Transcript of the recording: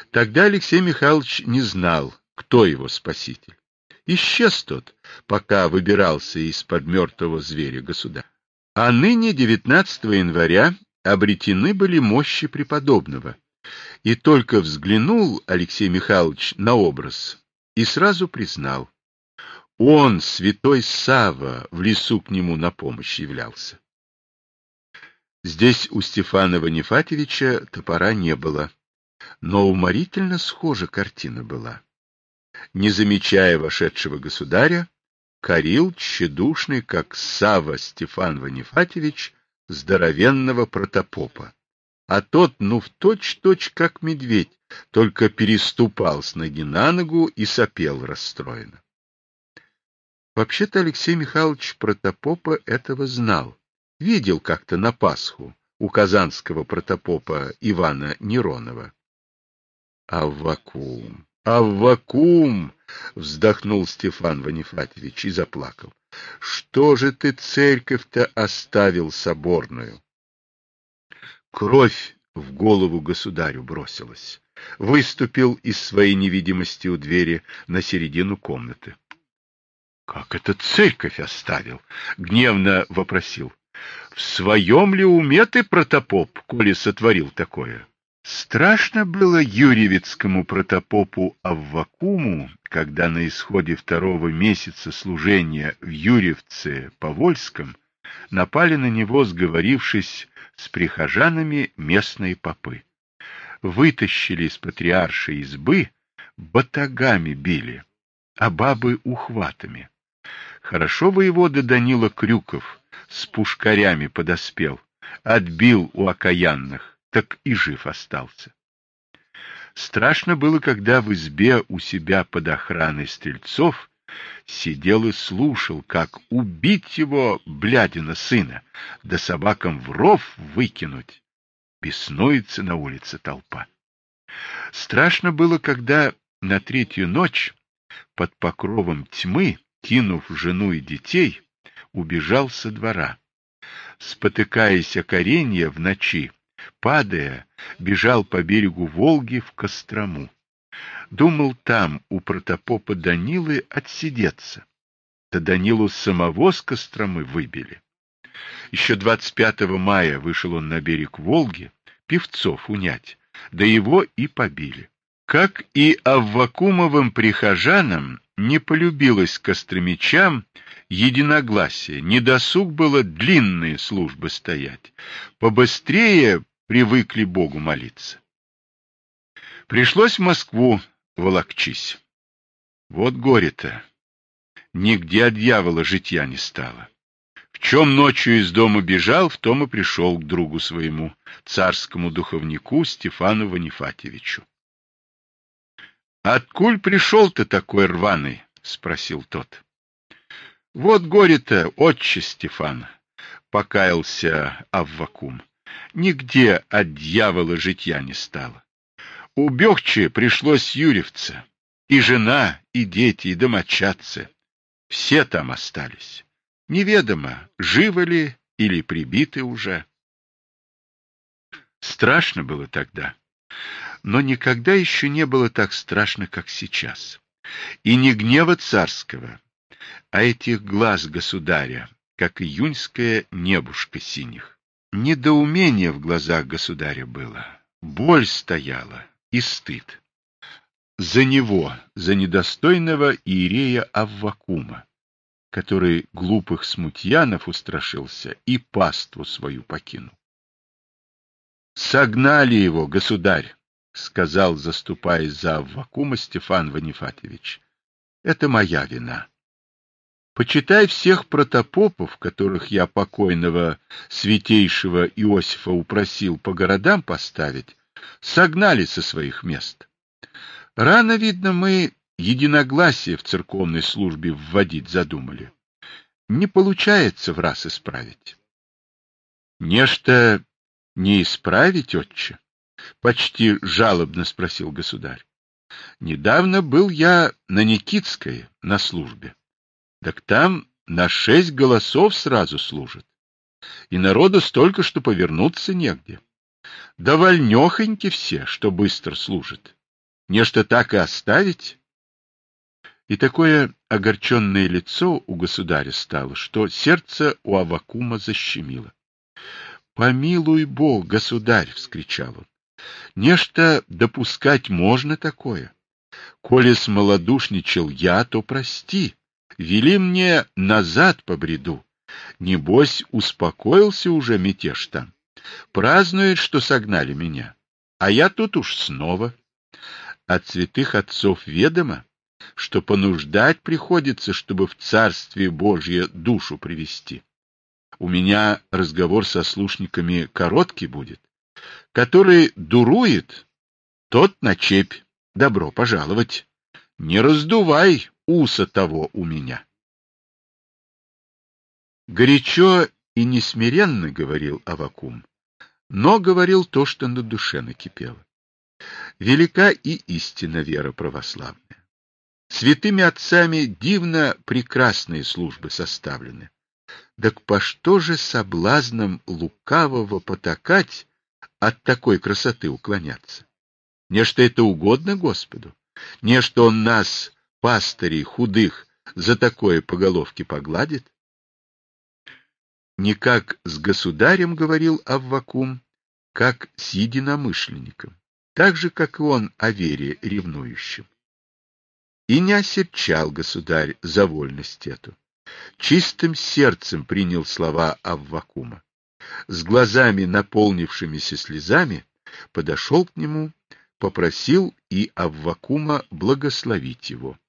Тогда Алексей Михайлович не знал, кто его спаситель. Исчез тот, пока выбирался из-под мертвого зверя государь. А ныне, 19 января, обретены были мощи преподобного. И только взглянул Алексей Михайлович на образ и сразу признал: он, святой Савва, в лесу к нему на помощь являлся. Здесь у Стефана Ванифатьевича топора не было, но уморительно схожа картина была. Не замечая вошедшего государя, корил тщедушный, как Савва Стефан Ванифатьевич, здоровенного протопопа. А тот, в точь-точь, как медведь, только переступал с ноги на ногу и сопел расстроенно. Вообще-то Алексей Михайлович протопопа этого знал. Видел как-то на Пасху у казанского протопопа Ивана Неронова. Аввакум! Аввакум! Вздохнул Стефан Ванифатьевич и заплакал. Что же ты церковь-то оставил соборную? Кровь в голову государю бросилась. Выступил из своей невидимости у двери на середину комнаты. — Как это церковь оставил? — гневно вопросил. — В своем ли уме ты, протопоп, коли сотворил такое? Страшно было юрьевицкому протопопу Аввакуму, когда на исходе 2-го месяца служения в Юрьевце Повольском напали на него, сговорившись с прихожанами, местные попы. Вытащили из патриаршей избы, батагами били, а бабы ухватами. Хорошо воевода Данила Крюков с пушкарями подоспел, отбил у окаянных, так и жив остался. Страшно было, когда в избе у себя под охраной стрельцов сидел и слушал, как убить его, блядина сына, да собакам в ров выкинуть. Беснуется на улице толпа. Страшно было, когда на 3-ю ночь под покровом тьмы, кинув жену и детей, убежал со двора. Спотыкаясь о коренья в ночи, падая, бежал по берегу Волги в Кострому. Думал там у протопопа Данилы отсидеться. Да Данилу самого с Костромы выбили. Еще 25 мая вышел он на берег Волги певцов унять, да его и побили. Как и Аввакумовым прихожанам не полюбилось костромичам единогласие, недосуг было длинные службы стоять, побыстрее привыкли Богу молиться. Пришлось в Москву волокчись. Вот горе-то, нигде от дьявола житья не стало. В чем ночью из дома бежал, в том и пришел к другу своему, царскому духовнику Стефану Ванифатьевичу. — Откуль пришел-то такой рваный? — спросил тот. — Вот горе-то, отче Стефан, — покаялся Аввакум. — Нигде от дьявола житья не стало. У Бехчи пришлось Юрьевца. И жена, и дети, и домочадцы. Все там остались. Неведомо, живы ли или прибиты уже. Страшно было тогда, но никогда еще не было так страшно, как сейчас. И не гнева царского, а этих глаз государя, как июньское небушко синих. Недоумение в глазах государя было, боль стояла и стыд. За него, за недостойного иерея Аввакума, который глупых смутьянов устрашился и паству свою покинул. — Согнали его, государь, — сказал, заступаясь за Аввакума, Стефан Ванифатьевич. — Это моя вина. Почитай всех протопопов, которых я покойного святейшего Иосифа упросил по городам поставить, согнали со своих мест. Рано, видно, мы единогласие в церковной службе вводить задумали. Не получается в раз исправить. — Нечто не исправить, отче? — почти жалобно спросил государь. — Недавно был я на Никитской на службе. Так там на 6 голосов сразу служат. И народу столько, что повернуться негде. Да вольнёхоньки все, что быстро служат. Нечто так и оставить? И такое огорченное лицо у государя стало, что сердце у Аввакума защемило. — Помилуй Бог, государь! — вскричал он. — Нечто допускать можно такое? Коли смолодушничал я, то прости. Вели мне назад по бреду. Небось, успокоился уже мятеж там. Празднует, что согнали меня. А я тут уж снова. От святых отцов ведомо, что понуждать приходится, чтобы в Царствие Божье душу привести. У меня разговор со слушниками короткий будет. Который дурует, тот на чепь. Добро пожаловать. Не раздувай уса того у меня. Горячо и несмиренно говорил Аввакум, но говорил то, что на душе накипело. Велика и истинна вера православная. Святыми отцами дивно прекрасные службы составлены. Так по что же соблазнам лукавого потакать, от такой красоты уклоняться? Нечто это угодно Господу? Нечто Он нас, пастырей худых, за такое по головке погладит? Не как с государем говорил Аввакум, как с единомышленником, так же, как и он о вере ревнующим. И не осерчал государь за вольность эту. Чистым сердцем принял слова Аввакума. С глазами, наполнившимися слезами, подошел к нему, попросил и Аввакума благословить его.